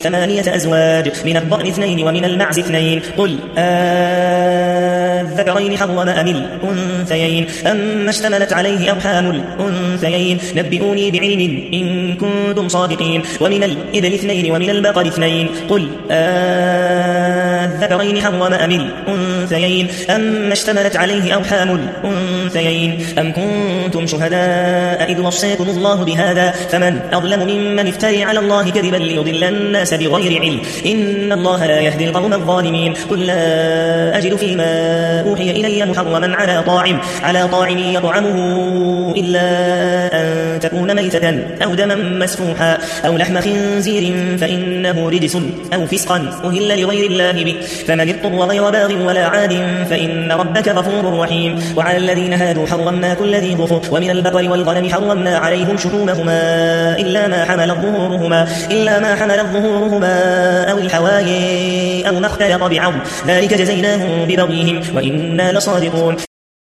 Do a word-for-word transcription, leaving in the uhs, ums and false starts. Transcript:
ثمانية أزواج من الضأن اثنين ومن المعز اثنين قل الذكرين حرم أم الأنثيين أما اشتملت عليه أرحام الأنثيين نبئوني بعلم إن كنتم صادقين ومن الإبل اثنين ومن البقر اثنين قل الذكرين حرم أم الأنثيين أما اشتملت عليه أرحام الأنثيين أم كنتم شهداء إذ وصيكم الله بهذا فمن أظلم ممن افتري على الله كذبا ليضل الناس بغير علم إن الله لا يهدي القوم الظالمين قل لا أجد فيما أوحي إلي محرما على طاعم على طاعم يطعمه إلا أن تكون ميتة أو دما مسفوحا أو لحم خنزير فإنه رجس أو فسقا أهل لغير الله به فمن اضطر غير باغ ولا عاد فإن ربك غفور رحيم وعلى الذين هادوا حرمنا كل ذي ظفر ومن البقر والغنم حرمنا عليهم شحومهما إلا ما حملت ظهورهما إلا ما حملت ظهورهما أو الحوايا أو ما اختلط بعظم ذلك جزيناهم ببغيهم وإنا لصادقون